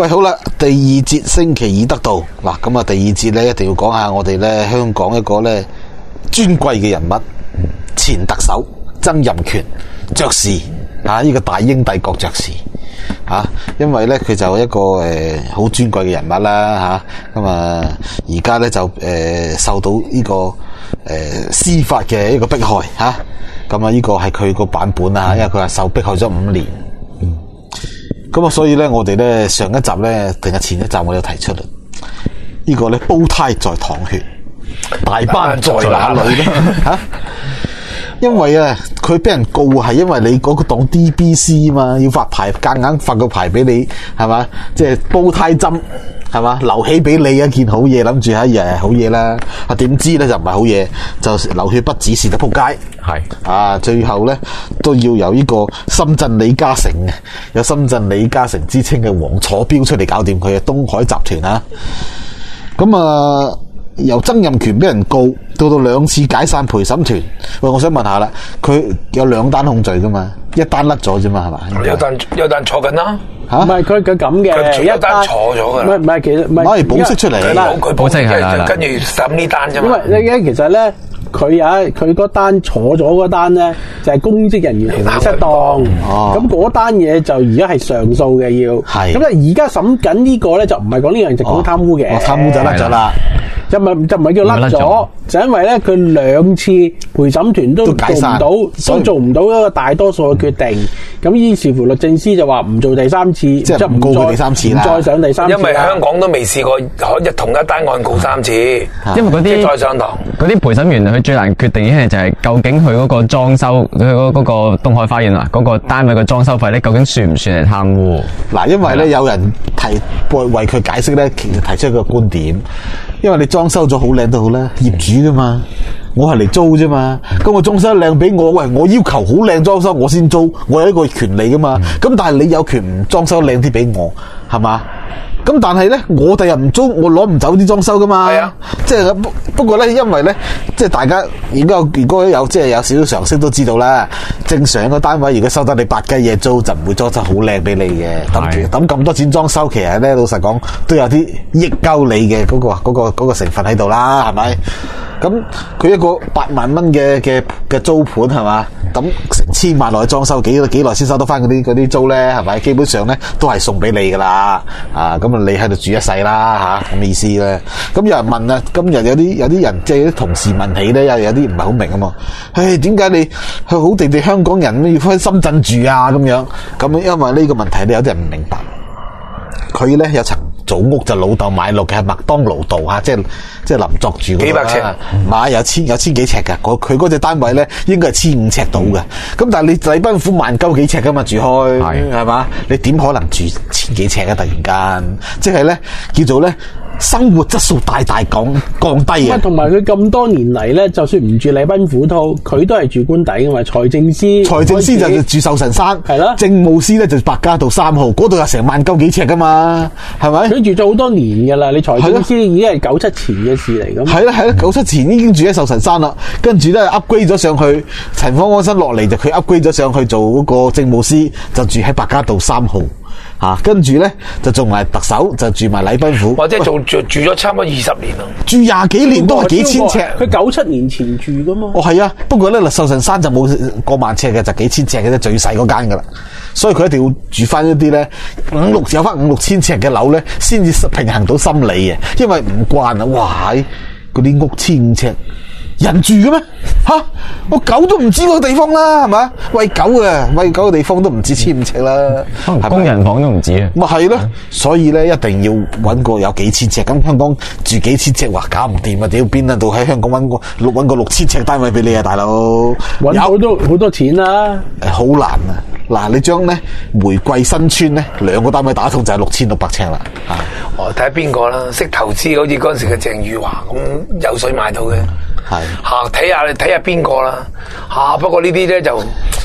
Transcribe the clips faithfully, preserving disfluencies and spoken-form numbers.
喂，好啦，第二節星期二得到嗱，咁啊，第二節咧一定要講下我哋咧香港一個咧尊貴嘅人物，前特首曾蔭權爵士啊，呢、這個大英帝國爵士啊，因為咧佢就一個誒好、呃、尊貴嘅人物啦吓，咁啊而家咧就誒、呃、受到呢、這個誒、呃、司法嘅一個迫害吓，咁啊呢個係佢個版本啊，因為佢話受迫害咗五年。咁啊，所以咧，我哋咧上一集咧，定係前一集，我有提出啦。呢個咧煲呔在淌血，大班在哪裏咧？吓，因為啊，佢俾人告係因為你嗰個檔 D B C 嘛，要發牌，夾硬發個牌俾你，係嘛？即係煲呔針，係嘛？留起俾你一件好嘢，諗住係誒好嘢啦。啊，點知咧就唔係好嘢，就流血不止，蝕得仆街。係啊，最後咧都要由呢個深圳李嘉誠嘅，有深圳李嘉誠之稱嘅黃楚標出嚟搞掂佢嘅東海集團啊。咁啊，由曾蔭權俾人告，到到兩次解散陪審團。喂，我想問下啦，佢有兩單控罪噶嘛？一單甩咗啫嘛，係嘛？ 有單有單坐緊啦。 吓， 唔係佢佢咁嘅， 一單坐咗噶啦。 唔係唔係，其實唔係攞嚟保釋出嚟， 佢保釋係啦，跟住審呢單啫嘛。 因為你其實咧。佢有佢嗰單坐咗嗰單咧，就係、是、公職人員行為失當。咁嗰單嘢就而家係上訴嘅要。係。咁啊，而家審緊呢個咧就唔係講呢樣，就講貪污嘅。 哦，貪污就甩咗啦。就唔係就唔係叫甩咗，就因為咧佢兩次陪審團都做唔到，都做唔到一個大多數嘅決定。咁於是乎律政司就話唔做第三次，即係唔告佢第三次啦，唔再上第三次。 因為香港都未試過可一同一單案告三次， 因為嗰啲再上堂嗰啲陪審員佢最難決定嘅就係究竟佢嗰個裝修佢嗰嗰個東海花園啊嗰個單位嘅裝修費咧，究竟算唔算係貪污？ 嗱，因為咧有人提為佢解釋咧，其實提出一個觀點，因為你裝修咗好靚都好啦，業主噶嘛，我係嚟租啫嘛，咁我裝修靚俾我，喂，我要求好靚裝修我先租，我有一個權利噶嘛，咁但係你有權唔裝修靚啲俾我，係嘛？咁但係咧，我哋又唔租，我攞唔走啲裝修噶嘛。係啊，即係不不過咧，因為咧，即係大家如果如果有即係有少少常識都知道啦。正常一個單位如果收得你八雞嘢租，就唔會裝修好靚俾你嘅。抌抌咁多錢裝修，其實咧老實講都有啲益鳩你嘅嗰個嗰個嗰個成分喺度啦，係咪？咁佢一個八萬蚊嘅嘅嘅租盤係嘛？抌成千萬落去裝修，幾幾耐先收得翻嗰啲嗰啲租咧？係咪？基本上咧都係送俾你噶啦，啊咁啊你喺度住一世啦吓，咁意思咧。咁有人問啊，今日有啲有啲人即係啲同事問起咧，有有啲唔係好明啊嘛。唉，點解你去好地地香港人要翻深圳住啊？咁樣咁因為呢個問題咧，有啲人唔明白。佢咧有層祖屋就老豆買落嘅係麥當勞道吓，即係即係林作住嗰個幾百尺，買有千有千幾尺嘅，佢嗰隻單位咧應該係千五尺到嘅。咁、嗯、但係你禮賓府萬鳩幾尺噶嘛住開，係嘛？你點可能住千幾尺啊？突然間，即係咧叫做咧。生活質素大大降降低啊！ 同埋佢咁多年嚟咧，就算唔住禮賓府都，佢都係住官邸噶嘛。財政司， 財政司就住壽臣山，係啦。政務司咧就白加道三號，嗰度有成萬鳩幾尺噶嘛，係咪？佢住咗好多年噶啦，你財政司已經係九七前嘅事嚟噶嘛。 係啦係啦，九七前已經住喺壽臣山啦，跟住咧 upgrade 咗上去，陳方安生落嚟就佢 upgrade 咗上去做嗰個政務司，就住喺白加道三號。吓，跟住咧就做埋特首，就住埋禮賓府， 或者做住住咗差唔多二十年啦， 住廿幾年都係幾千尺。 佢九七年前住噶嘛？ 哦，係啊，不過咧，壽臣山就冇過萬尺嘅，就幾千尺嘅啫，最細嗰間噶啦。所以佢一定要住翻一啲咧五六有翻五六千尺嘅樓咧，先至平衡到心理嘅，因為唔慣啊！哇，嗰啲屋千五尺。人住嘅咩？吓，我狗都唔知嗰個地方啦，係嘛？餵狗啊，餵狗嘅地方都唔止千五尺啦， 可能工人房都唔止啊。 咪係咯，所以咧一定要揾個有幾千尺。咁香港住幾千尺，話搞唔掂啊！屌邊啊？到喺香港揾個六揾個六千尺單位俾你啊，大佬！ 揾好多好多錢啦， 好難啊！嗱，你將咧玫瑰新村咧兩個單位打通就係六千六百尺啦。啊， 哦，睇下邊個啦，識投資好似嗰陣時嘅鄭裕華咁有水買到嘅。係吓，睇下你睇下邊個啦吓，不過呢啲咧就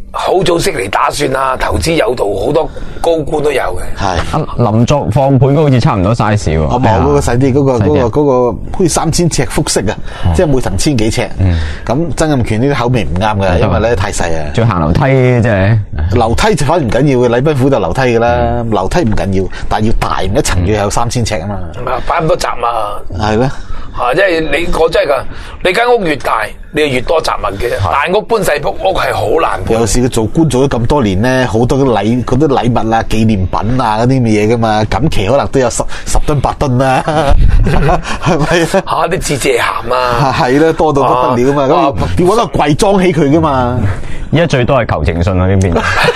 好早識嚟打算啊，投資有道，好多高官都有嘅。 係啊，林作放盤嗰個好似差唔多 size 喎。 我冇嗰個細啲，嗰個嗰個嗰個好似三千尺複式啊，即係每層千幾尺。咁曾蔭權呢啲口味唔啱嘅，因為咧太細啊。 仲要行樓梯即係。 樓梯就反而唔緊要嘅，禮賓府就樓梯㗎啦。樓梯唔緊要，但係要大一層要有三千尺啊嘛。 係啊，擺咁多雜物。 係咧。 啊！即係你講真係㗎，你間屋越大，你就越多雜物嘅。大屋搬細屋係好難搬。 有時佢做官做咗咁多年咧，好多禮嗰啲禮物啊、紀念品啊嗰啲咁嘅嘢噶嘛，錦旗可能都有十十噸八噸啦，係咪啊？ 嚇啲致謝函啊， 係啦，多到不得了啊嘛，咁要揾個櫃裝起佢噶嘛。 而家最多係求情信啊呢邊，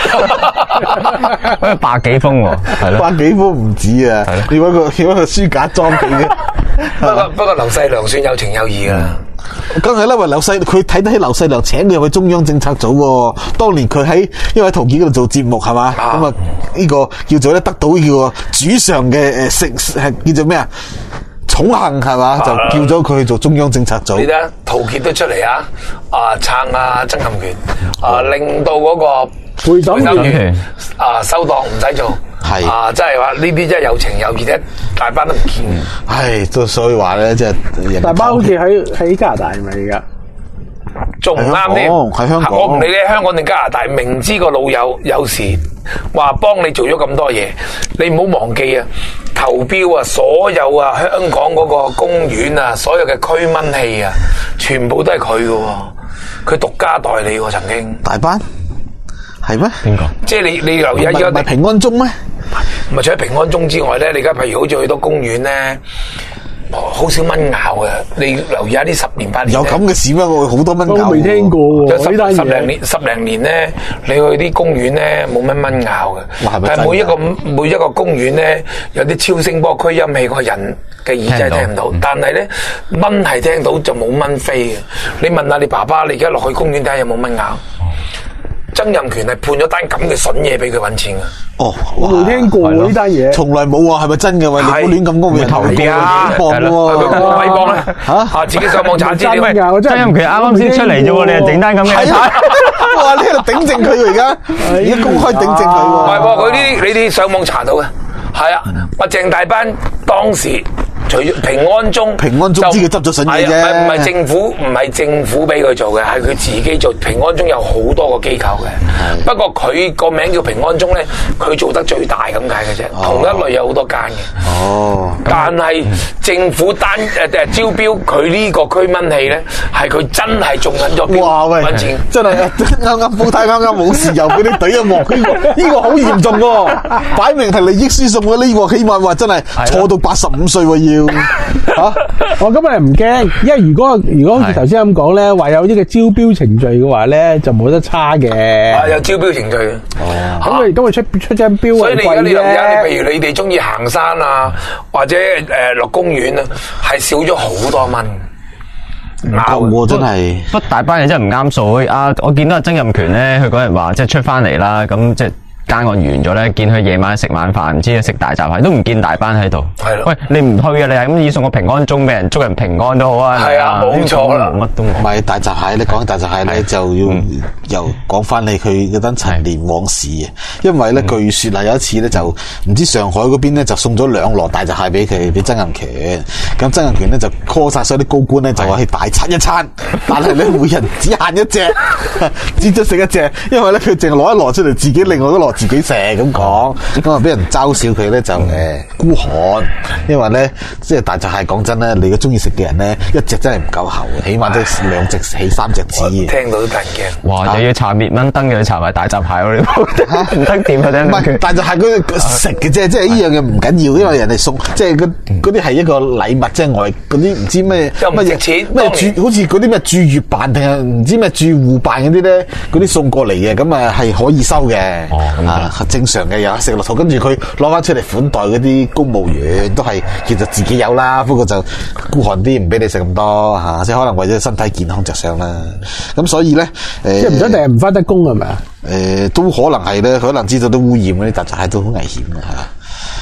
嗰百幾封喎，係咯， 百幾封唔止啊，要揾個要揾個書架裝起嘅。 不過不過劉細良算有情有義噶啦， 梗係啦，話劉細佢睇得起劉細良，請佢入去中央政策組喎。當年佢喺因為喺陶傑嗰度做節目係嘛，咁啊呢個叫做咧得到呢個主上嘅誒食係叫做咩啊？寵幸係嘛，就叫咗佢去做中央政策組。 你睇下陶傑都出嚟啊，啊撐啊曾蔭權，啊令到嗰個陪審員啊收檔唔使做。係啊，真係話呢啲真係有情有義啫，大班都唔見。 唉，都所以話咧，即係大班好似喺喺加拿大係咪而家？ 仲唔啱添？ 喺香港， 我唔理你香港定加拿大，明知個老友有時話幫你做咗咁多嘢，你唔好忘記啊！投標啊，所有啊香港嗰個公園啊，所有嘅驅蚊器啊，全部都係佢嘅，佢獨家代理喎，曾經。 大班係咩？邊個？ 即係你你留意一個， 唔係平安鐘咩？ 唔係除咗平安鐘之外咧，你而家譬如好似去到公園咧。好少蚊咬嘅，你留意下呢十年八年。有咁嘅事咩？我好多蚊咬。我未聽過喎。十十零年，十零年咧，你去啲公園咧冇乜蚊咬嘅。但係每一個每一個公園咧，有啲超聲波驅音器，個人嘅耳仔聽唔到。但係咧，蚊係聽到就冇蚊飛嘅。你問下你爸爸，你而家落去公園睇下有冇蚊咬？曾蔭權係判咗單咁嘅筍嘢俾佢揾錢㗎。哦， 我冇聽過呢單嘢， 從來冇喎，係咪真嘅？喂，你唔好亂咁講，會投標啊！係咯， 佢冇毀謗咧嚇嚇，自己上網查資料。 曾蔭權啱啱先出嚟啫喎，你又整單咁嘅？ 哇！你喺度頂正佢而家，而家公開頂正佢喎。 唔係喎，佢啲你啲上網查到嘅，係啊，話鄭大班當時。除咗平安鐘， 平安鐘知佢執咗筍嘢啫， 唔係政府，唔係政府俾佢做嘅，係佢自己做。平安鐘有好多個機構嘅，不過佢個名叫平安鐘咧，佢做得最大咁解嘅啫。同一類有好多間嘅。哦，但係政府單誒誒招標佢呢個驅蚊器咧，係佢真係中緊咗標。 哇喂，揾錢真係啱啱煲呔啱啱冇事又俾你懟一鑊，呢個呢個好嚴重喎，擺明係利益輸送嘅呢個，起碼話真係錯到八十五歲喎要。吓， 我今日唔驚，因為如果如果好似頭先咁講咧，話有呢個招標程序嘅話咧，就冇得差嘅。 啊，有招標程序嘅。 哦，咁佢咁佢出出張標， 所以你而家你而家，譬如你哋中意行山啊，或者誒落公園啊，係少咗好多蚊。 唔夠喎，真係。 不大班嘢真係唔啱數。啊，我見到阿曾蔭權咧，佢嗰日話即係出翻嚟啦，咁即係。間案完咗咧，見佢夜晚食晚飯，唔知食大閘蟹，都唔見大班喺度。係咯，喂，你唔去啊？你係咁以送個平安鐘俾人，祝人平安都好啊。 係啊，冇錯啦， 乜都冇。 唔係大閘蟹，你講大閘蟹咧，就要又講翻你佢嗰單陳年往事啊。因為咧，據說啊，有一次咧，就唔知上海嗰邊咧，就送咗兩籮大閘蟹俾佢，俾曾蔭權。咁曾蔭權咧就 call 晒所有啲高官咧，就話去大餐一餐，但係咧每人只限一隻，只准食一隻，因為咧佢淨係攞一籮出嚟，自己另外一籮自己食咁講，咁啊俾人嘲笑佢咧就誒孤寒，因為咧即係大閘蟹講真咧，你個中意食嘅人咧，一隻真係唔夠喉，起碼都兩隻起三隻子。 聽到都得人驚。 哇！又要搽滅蚊燈，又要搽埋大閘蟹喎，你唔得掂啊！真係。唔係大閘蟹嗰食嘅啫，即係呢樣嘢唔緊要，因為人哋送，即係嗰嗰啲係一個禮物，即係外嗰啲唔知咩乜嘢錢咩駐，好似嗰啲咩駐粵辦定係唔知咩駐滬辦嗰啲咧，嗰啲送過嚟嘅，咁啊係可以收嘅。哦，啊。正常嘅有食落肚，跟住佢攞翻出嚟款待嗰啲公務員，都係其實自己有啦，不過就孤寒啲，唔俾你食咁多吓，即係可能為咗身體健康着想啦。咁所以咧，誒， 即係唔一定係唔翻得工係咪啊？ 誒，都可能係咧，可能知道啲污染嗰啲大閘蟹都好危險嘅吓。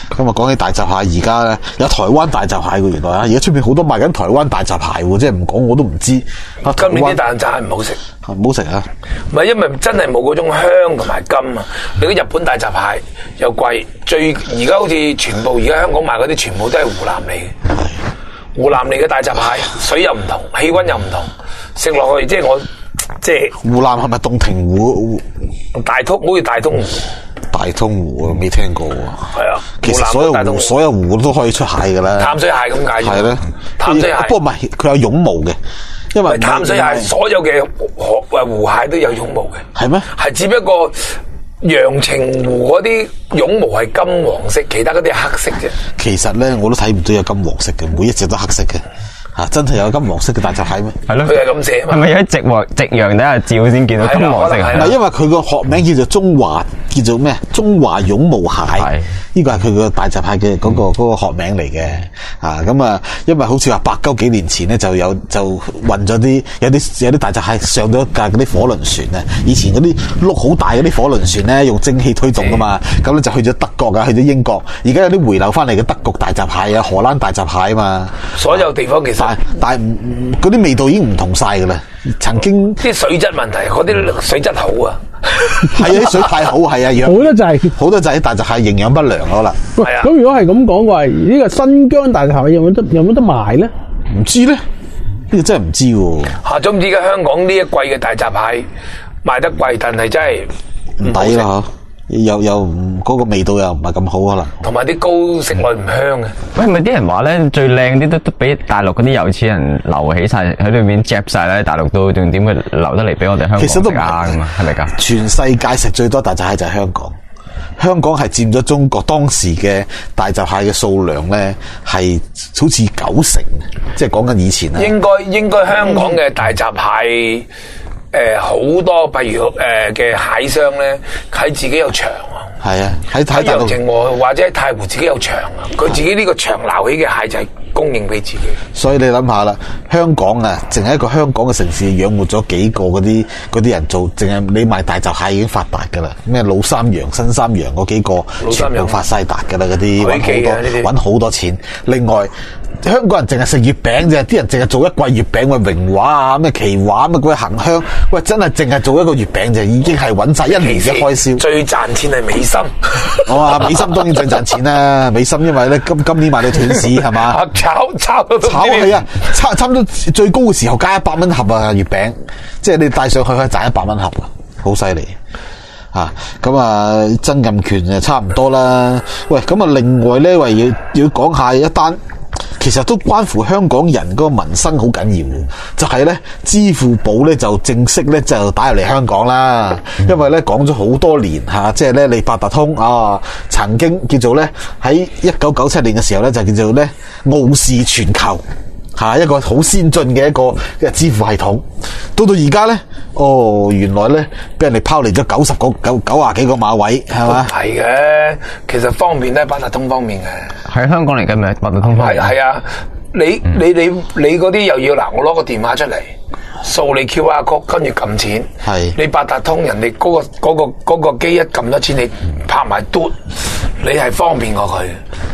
咁啊，講起大閘蟹，而家咧有台灣大閘蟹嘅原來啊，而家出邊好多賣緊台灣大閘蟹喎，即係唔講我都唔知。 今年啲大閘蟹唔好食， 唔好食啊！ 唔係因為真係冇嗰種香同埋甘啊！你啲日本大閘蟹又貴，最而家好似全部而家香港賣嗰啲全部都係湖南嚟嘅，湖南嚟嘅大閘蟹水又唔同，氣溫又唔同，食落去即係我即係湖南係咪洞庭湖？ 大通好似大通湖。 大通湖啊，未聽過喎。係啊， 其實所有湖所有湖都可以出蟹噶啦。 淡水蟹咁解。係咧， 淡水蟹。不過唔係，佢有絨毛嘅，因為淡水蟹所有嘅河誒湖蟹都有絨毛嘅。係咩？係只不過陽澄湖嗰啲絨毛係金黃色，其他嗰啲係黑色啫。 其實咧，我都睇唔到有金黃色嘅，每一隻都黑色嘅。啊！真係有金黃色嘅大閘蟹咩？ 係咯， 佢係咁寫嘛。 係咪喺夕陽夕陽底下照先見到金黃色？ 唔係，因為佢個學名叫做中華，叫做咩？中華絨毛蟹。呢個係佢個大閘蟹嘅嗰個嗰個學名嚟嘅。啊，咁啊，因為好似話百鳩幾年前咧，就有就運咗啲有啲有啲大閘蟹上咗架嗰啲火輪船啊。以前嗰啲轆好大嗰啲火輪船咧，用蒸汽推動噶嘛。咁咧就去咗德國啊，去咗英國。而家有啲回流翻嚟嘅德國大閘蟹啊，荷蘭大閘蟹啊嘛。 所有地方其實。 但係唔嗰啲味道已經唔同晒噶啦，曾經啲水質問題，嗰啲水質好啊， 係啊，啲水太好，係啊， 好得滯， 好得滯，大閘蟹營養不良可能。 係啊，咁如果係咁講嘅話，呢個新疆大閘蟹有冇得有冇得賣咧？ 唔知咧，呢個真係唔知喎。 嚇，總之而家香港呢一季嘅大閘蟹賣得貴，但係真係唔抵啦嗬。又又嗰個味道又唔係咁好可能， 同埋啲膏食落唔香嘅。 喂，咪啲人話咧，最靚啲都都俾大陸嗰啲有錢人留起晒喺裏面夾晒咧，大陸都仲點會留得嚟俾我哋香港食啊？ 其實都唔係㗎嘛，係咪㗎？ 全世界食最多大閘蟹就係香港，香港係佔咗中國當時嘅大閘蟹嘅數量咧，係好似九成，即係講緊以前啊。 應該應該香港嘅大閘蟹。誒，好、呃、多，譬如誒嘅、呃、蟹商咧，喺自己有場啊， 係啊，喺喺陽澄湖或者喺太湖自己有場啊，佢自己呢個場撈起嘅蟹就係供應俾自己。 所以你諗下啦，香港啊，淨係一個香港嘅城市養活咗幾個嗰啲嗰啲人做，淨係你賣大閘蟹已經發達噶啦。咩老三洋、新三洋嗰幾個全部發晒達噶啦，嗰啲搵好多搵好多錢。另外，香港人淨係食月餅啫，啲人淨係做一季月餅，喂榮華啊，咩奇華乜鬼恒香，喂真係淨係做一個月餅就已經係搵晒一年嘅開銷。 最賺錢係美心， 我話美心當然最賺錢啦，美心因為咧今今年賣到斷市係嘛， 炒炒炒係啊，差差唔多最高嘅時候加一百蚊盒啊月餅，即係你帶上去可以賺一百蚊盒啊，好犀利啊！咁啊曾蔭權就差唔多啦。喂，咁啊另外咧，為要要講下一單。其實都關乎香港人嗰個民生好緊要，就係咧支付寶咧就正式咧就打入嚟香港啦。因為咧講咗好多年吓，即係咧你八達通啊，曾經叫做咧喺一九九七年嘅時候咧就叫做咧傲視全球吓，一個好先進嘅一個嘅支付系統。到到而家咧，哦，原來咧俾人哋拋離咗九十個九九廿幾個馬位，係嘛？ 係嘅，其實方便都係八達通方面嘅。 喺香港嚟緊咪八達通方面？ 係係啊，你、嗯、你你你嗰啲又要嗱，我攞個電話出嚟掃你 Q R code， 跟住撳錢。係你八達通，人哋嗰、嗰個嗰、嗰個嗰個機一撳咗錢，你拍埋嘟，你係方便過佢。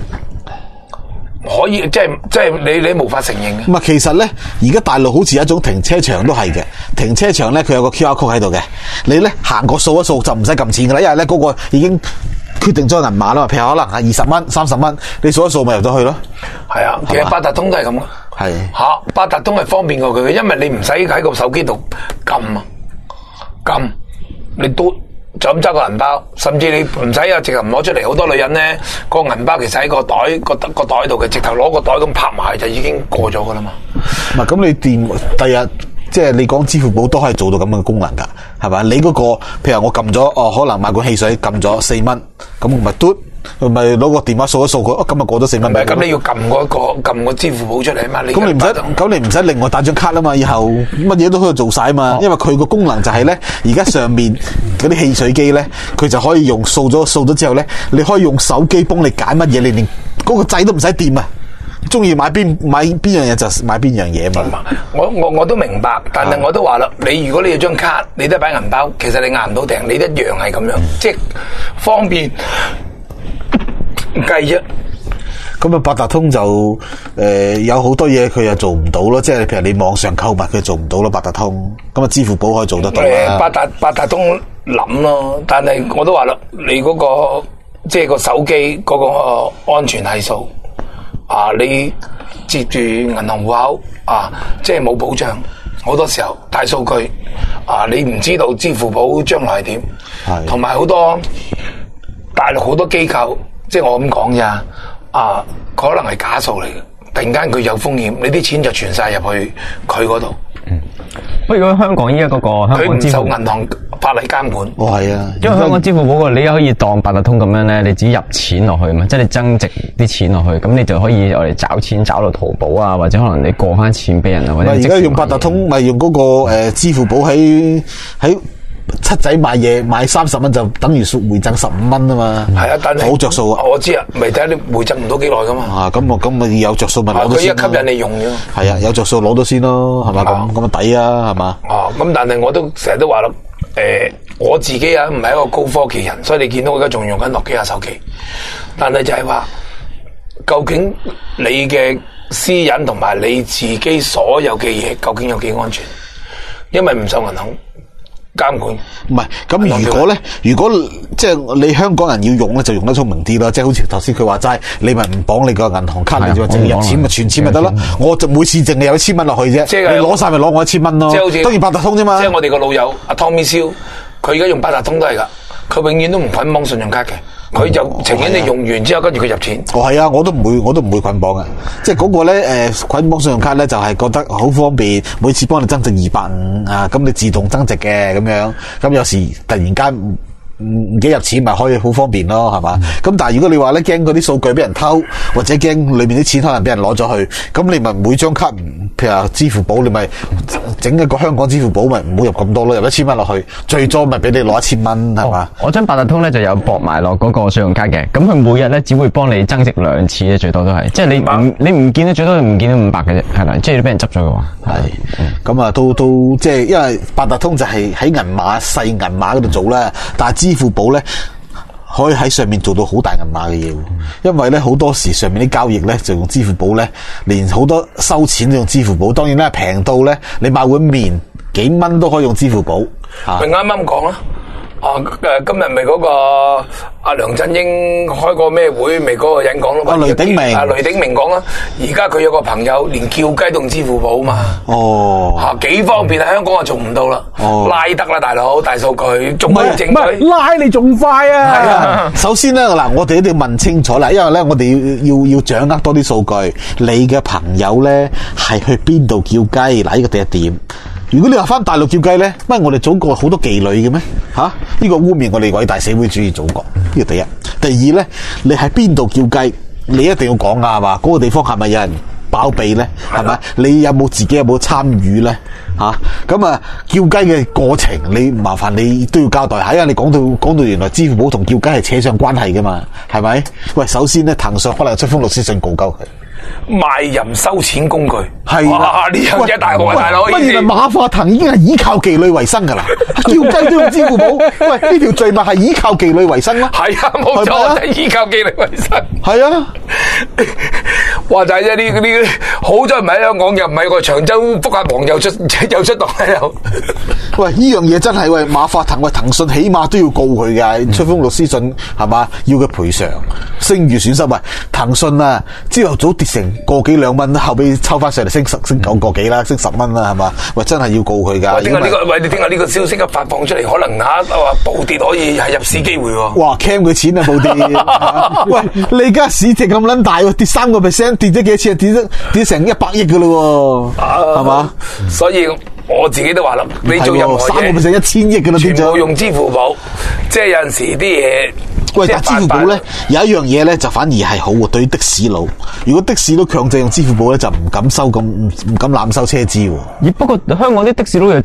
可以，即係即係你你無法承認嘅。 咁啊，其實咧，而家大陸好似一種停車場都係嘅。停車場咧，佢有個 Q R code 喺度嘅。你咧行過掃一掃就唔使撳錢噶啦，因為咧嗰個已經決定咗銀碼啦嘛。譬如可能係二十蚊、三十蚊，你掃一掃咪入到去咯。 係啊，其實八達通都係咁咯。係吓，八達通係方便過佢嘅，因為你唔使喺個手機度撳啊，撳你都。就咁揸個銀包，甚至你唔使啊，直頭唔攞出嚟。好多女人咧，個銀包其實喺個袋個個袋度嘅，直頭攞個袋咁拍埋就已經過咗噶啦嘛。 唔係咁，你電第日即係你講支付寶都可以做到咁嘅功能噶，係咪？你嗰個譬如我撳咗哦，可能買罐汽水撳咗四蚊，咁我咪嘟。咪攞個電話掃一掃佢，哦，今日過咗四蚊。唔係，咁你要撳嗰個撳個支付寶出嚟啊嘛。咁你唔使，咁你唔使另外帶張卡啊嘛。以後乜嘢都可以做晒啊嘛。哦、因為佢個功能就係咧，而家上面嗰啲汽水機咧，佢就可以用掃咗掃咗之後咧，你可以用手機幫你揀乜嘢，你連嗰個掣都唔使掂啊。中意買邊買邊樣嘢就買邊樣嘢嘛。 我我我都明白，但係我都話啦，你如果你有張卡，你都擺銀包，其實你壓唔到訂，你一樣係咁樣，嗯、即係方便。 計啫。 咁啊，八達通就誒、呃、有好多嘢佢又做唔到咯，即係譬如你網上購物佢做唔到咯，八達通。咁啊，支付寶可以做得到啦。 八達八達通諗咯，但係我都話啦，你嗰、那個即係個手機嗰個安全係數啊，你接住銀行戶口啊，即係冇保障。好多時候大數據啊，你唔知道支付寶將來係點，同埋好多大陸好多機構，即係我咁講咋。啊，可能係假數嚟嘅，突然間佢有風險，你啲錢就傳晒入去佢嗰度。 嗯，不過如果香港依家嗰個香港支付， 佢唔受銀行法例監管。 哦，係啊， 因為香港支付寶個你可以當八達通咁樣咧，你自己入錢落去嘛，即係你增值啲錢落去，咁你就可以我哋找錢找到淘寶啊，或者可能你過翻錢俾人啊，或者而家用八達通咪用嗰、那個誒、呃、支付寶喺喺。七仔買嘢買三十蚊就等於回贈十五蚊啊嘛，係啊，但係好着數啊！ 我知啊，未睇下你回贈唔到幾耐噶嘛。啊， 咁我咁咪有着數咪攞到先咯。 佢一吸引你用咗。係啊，有着數攞到先咯，係嘛咁咁啊抵啊，係嘛。 哦，咁但係我都成日都話啦，誒、呃，我自己啊唔係一個高科技人，所以你見到我而家仲用緊諾基亞手機，但係就係話，究竟你嘅私隱同埋你自己所有嘅嘢，究竟有幾安全？因為唔受銀行監管。 唔係咁，如果咧，如果即係你香港人要用咧，就用得聰明啲啦。即係好似頭先佢話齋，你咪唔綁你個銀行卡，你就淨係入錢咪存錢咪得咯。我就每次淨係有一千蚊落去啫。即係你攞晒咪攞我一千蚊咯。即係好似當然八達通啫嘛。 即係我哋個老友阿 Tommy Sir，佢而家用八達通都係噶，佢永遠都唔捆綁信用卡嘅。佢就情願你用完之後，跟住佢入錢。 哦，係啊，我都唔會，我都唔會捆綁嘅。即係嗰個咧，誒，捆綁信用卡咧，就係覺得好方便，每次幫你增值二百五啊，咁你自動增值嘅咁樣。咁有時突然間唔唔記入錢，咪可以好方便咯，係嘛？咁、嗯、但係如果你話咧，驚嗰啲數據俾人偷，或者驚裏面啲錢可能俾人攞咗去，咁你咪每張卡，譬如話支付寶，你咪整一個香港支付寶，咪唔好入咁多咯，入一千蚊落去，最多咪俾你攞一千蚊，係嘛、 哦？我張八達通咧就有駁埋落嗰個信用卡嘅，咁佢每日咧只會幫你增值兩次咧，最多都係，即係你唔你唔見咧，最多唔見到五百嘅啫，係啦，即係俾人執咗嘅話， 係，咁啊都都即係因為八達通就係喺銀碼細銀碼嗰度做啦，但係支付寶咧可以喺上面做到好大銀碼嘅嘢，因為咧好多時上面啲交易咧就用支付寶咧，連好多收錢都用支付寶。當然啦，平到咧你買碗麵幾蚊都可以用支付寶。 咪啱啱講啦，啊誒今日咪嗰個阿梁振英開個咩會，咪嗰個人講咯。 阿雷鼎明， 阿雷鼎明講啦，而家佢有個朋友連叫雞都用支付寶嘛。 哦， 吓幾方便啊！香港就做唔到啦。哦，拉得啦，大佬，大數據仲可以證據。 唔係拉你仲快啊！ 係啊，首先咧嗱，我哋一定要問清楚啦，因為咧我哋要要要掌握多啲數據。你嘅朋友咧係去邊度叫雞？嗱，呢個第一點。如果你話翻大陸叫雞咧，乜我哋祖國好多妓女嘅咩？吓、啊，呢、這個污衊我哋偉大社會主義祖國，呢、這個第一。第二咧，你喺邊度叫雞？你一定要講啊，係嘛？嗰、那個地方係咪有人包庇咧？係咪？你有冇自己有冇參與咧？吓，咁啊，叫雞嘅過程，你麻煩你都要交代下，因為你講到講到原來支付寶同叫雞係扯上關係噶嘛，係咪？喂，首先咧，騰訊可能出封律師信告鳩佢。 賣淫收錢工具係哇！呢樣嘢大鑊啊，大佬！ 乜原來馬化騰已經係依靠妓女為生噶啦，叫雞都用支付寶。喂，呢條罪物係依靠妓女為生咯。 係啊，冇錯，就係依靠妓女為生。 係啊， 話就係啫，呢呢好在唔喺香港，又唔係個長洲福客王又出又出動喺度。 喂，呢樣嘢真係喂馬化騰喂騰訊起碼都要告佢嘅，出封律師信係嘛，要佢賠償聲譽損失。喂，騰訊啊，朝頭早跌成個幾兩蚊，後尾抽翻上嚟升十升九個幾啦，升十蚊啦，係嘛？喂，真係要告佢噶。 點解呢個？喂，你聽下呢個消息一發放出嚟，可能吓話暴跌可以係入市機會喎。 哇 ，cam 佢錢啊，暴跌。喂，你而家市值咁撚大，跌三個 percent， 跌咗幾錢？跌咗跌成一百億噶咯，係嘛、啊？ 所以我自己都話啦，你做任何嘢， 三個 percent 一千億噶啦， 全部用支付寶，即係有陣時啲嘢。 喂，但支付寶咧有一樣嘢咧就反而係好喎，對於的士佬，如果的士佬強制用支付寶咧，就唔敢收咁唔唔敢濫收車資喎。 而不過香港啲的士佬又真係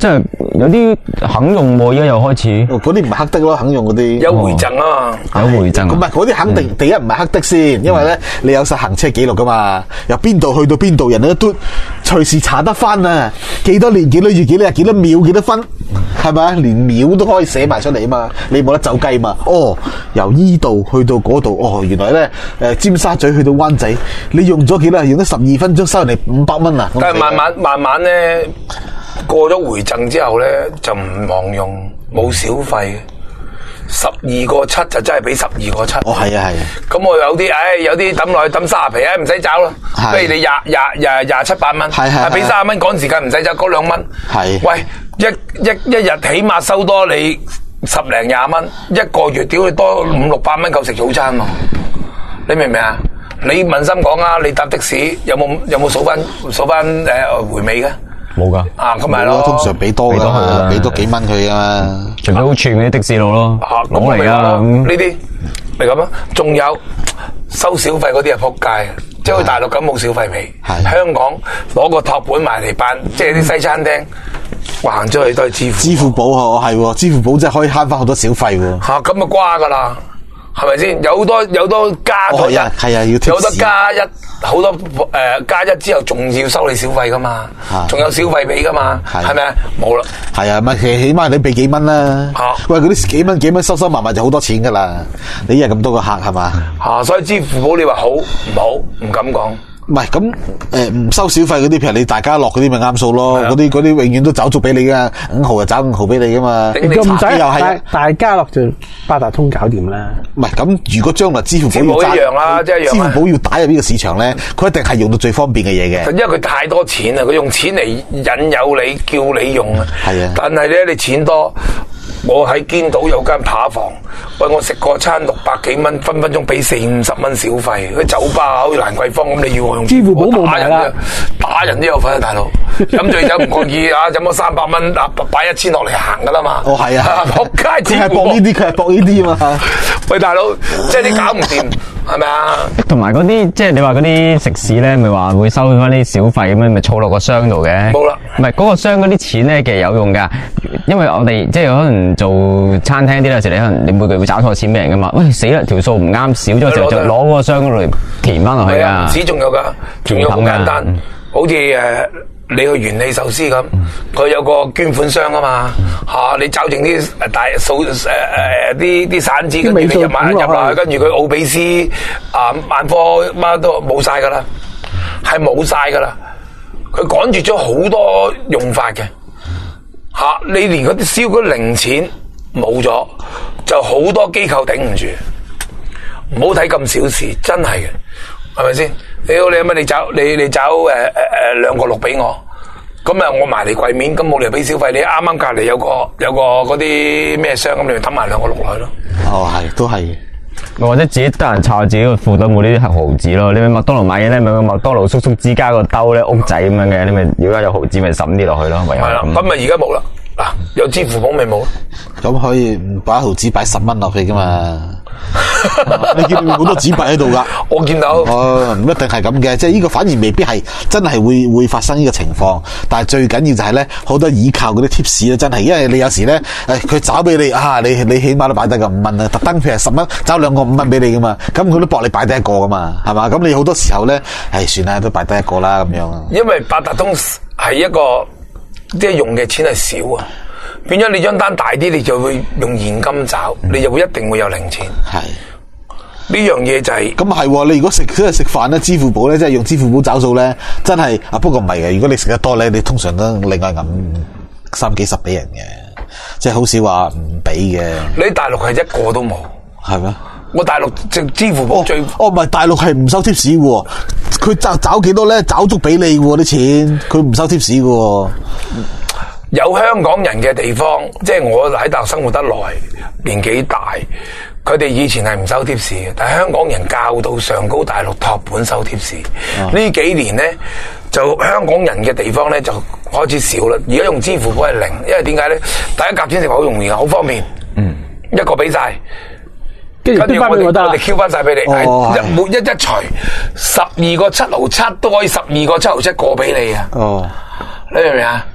有啲肯用喎，而家又開始。 嗰啲唔係黑的咯，肯用嗰啲。 有回贈啊嘛， 有回贈。 唔係嗰啲肯定第一唔係黑的先，因為咧你有晒行車記錄噶嘛，由邊度去到邊度，人哋都隨時查得翻啊！幾多年、幾多月、幾多日、幾多秒、幾多分，係咪啊？連秒都可以寫埋出嚟啊嘛！你冇得走雞嘛？哦，由依度去到嗰度，哦，原來咧誒尖沙咀去到灣仔，你用咗幾多？用咗十二分鐘，收人哋五百蚊啊！ 但係慢慢慢慢咧過咗回贈之後咧，就唔忘用冇小費嘅。十二個七就真係俾十二個七。 哦，係啊，係啊。 咁我有啲，唉，有啲抌落去抌三十皮啊，唔使找咯。不如你廿廿廿廿七八蚊， 係係， 俾三十蚊趕時間唔使找，嗰兩蚊。 係。 喂，一一一日起碼收多你十零廿蚊，一個月屌你多五六百蚊夠食早餐喎。你明唔明啊？你問心講啊，你搭的士有冇有冇數翻數翻誒回味嘅？ 冇噶， 啊咁咪咯， 通常俾多噶嘛，俾多幾蚊佢噶嘛， 除非好串嗰啲的士佬咯，攞嚟啊呢啲咪咁咯，仲有收小費嗰啲係仆街，即係去大陸咁冇小費俾，香港攞個托盤埋嚟辦，即係啲西餐廳橫出去都係支付， 支付寶嗬係，支付寶真係可以慳翻好多小費喎。 吓咁啊瓜噶啦，係咪先？有好多有好多加咗一， 係啊，要有好多加一。好多誒、呃、加一之後仲要收你小費噶嘛，仲有小費俾噶嘛，係咪啊？冇啦。 係啊，咪起起碼你俾幾蚊啦。喂，嗰啲幾蚊幾蚊收收埋埋就好多錢噶啦。你一日咁多個客係嘛？ 啊，所以支付寶你話好唔好？唔敢講。 唔係咁誒，唔收小費嗰啲，譬如你大家樂嗰啲咪啱數咯。嗰啲嗰啲永遠都找足俾你噶，五毫就找五毫俾你噶嘛。 咁唔使又係大家樂就八達通搞掂啦。唔係咁，如果將來支付寶要一樣啦，即係支付寶要打入呢個市場咧，佢一定係用到最方便嘅嘢嘅。 因為佢太多錢啦，佢用錢嚟引誘你，叫你用啊。 係啊。 但係咧，你錢多。我喺堅島有間扒房，喂，我食個餐六百幾蚊，分分鐘俾四五十蚊小費。佢酒吧好似蘭桂坊咁，你要我用支付寶冇埋啦， 打人都有份啊，大佬。飲醉酒唔覺意啊，飲咗三百蚊啊，擺一千落嚟行噶啦嘛。 哦，係啊， 仆街， 佢係搏呢啲，佢係搏呢啲啊嘛。 喂，大佬，即係你搞唔掂，係咪啊？ 同埋嗰啲，即係你話嗰啲食肆咧，咪話會收翻啲小費咁樣，咪儲落個箱度嘅。 冇啦， 唔係嗰個箱嗰啲錢咧，其實有用噶，因為我哋即係可能做餐廳啲有時你可能你每個月會找錯錢俾人噶嘛。喂，死啦，條數唔啱，少咗就就攞嗰個箱嗰度嚟填翻落去噶。 唔止仲有噶，仲有好簡單，嗯、好似誒。你去元氣壽司咁，佢有個捐款箱啊嘛，吓、啊、你找剩啲大數誒誒啲啲散紙，跟住你入埋入落去，跟住佢奧比斯啊萬科乜都冇晒噶啦，係冇晒噶啦，佢趕絕咗好多用法嘅，吓、啊、你連嗰啲燒嗰零錢冇咗，就好多機構頂唔住，唔好睇咁小事，真係嘅，係咪先？你好，你乜你找你你找誒誒誒兩個六俾我，咁啊我埋嚟櫃面，咁冇理由俾小費。你啱啱隔籬有個有個嗰啲咩箱，咁你咪抌埋兩個六落去咯。 哦，係，都係嘅。 或者自己得閒抄下自己個褲袋冇呢啲黑毫紙咯。你去麥當勞買嘢咧，咪個麥當勞叔叔之家個兜咧屋仔咁樣嘅，你咪如果有毫紙咪抌啲落去咯。係啦，咁咪而家冇啦。嗱，有支付寶咪冇咯。 咁可以擺毫紙擺十蚊落去噶嘛？你見到好多紙幣喺度噶， 我見到。 哦，唔一定係咁嘅，即係呢個反而未必係真係會會發生呢個情況。但係最緊要就係咧，好多倚靠嗰啲貼士咧，真係，因為你有時咧，誒，佢找俾你啊，你你起碼都擺低個五蚊啊，特登譬如十蚊找兩個五蚊俾你噶嘛，咁佢都搏你擺低一個噶嘛，係嘛？咁你好多時候咧，誒，算啦，都擺低一個啦咁樣。 因為八達通係一個即係用嘅錢係少啊。變咗你張單大啲，你就會用現金找，你就會一定會有零錢。係呢樣嘢就係咁係。你如果食即係食飯咧，支付寶咧，即係用支付寶找數咧，真係啊。不過唔係嘅，如果你食得多咧，你通常都另外揞三幾十俾人嘅，即係好少話唔俾嘅。 你大陸係一個都冇， 係咩？我大陸即支付寶最哦，唔係大陸係唔收貼士嘅，佢找找幾多咧？找足俾你嘅啲錢，佢唔收貼士嘅。 有香港人嘅地方，即係我喺大陸生活得耐，年紀大，佢哋以前係唔收貼士嘅，但係香港人教到上高大陸托盤收貼士。呢、嗯、幾年咧，就香港人嘅地方咧就開始少啦。而家用支付寶係零，因為點解咧？大家夾錢食好容易啊，好方便。嗯，一個俾晒，跟住我哋我哋 Q 翻晒俾你，哦、一每一一除十二個七毫七都可以十二個七毫七過俾你啊。哦，你明唔明啊？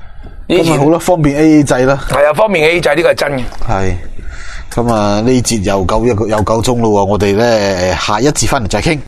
咁咪好啦，方便 A A 制啦。 係啊，方便 A A 制呢個係真嘅。 係。咁啊，呢節又夠一個又夠鐘咯喎，我哋咧下一節翻嚟再傾。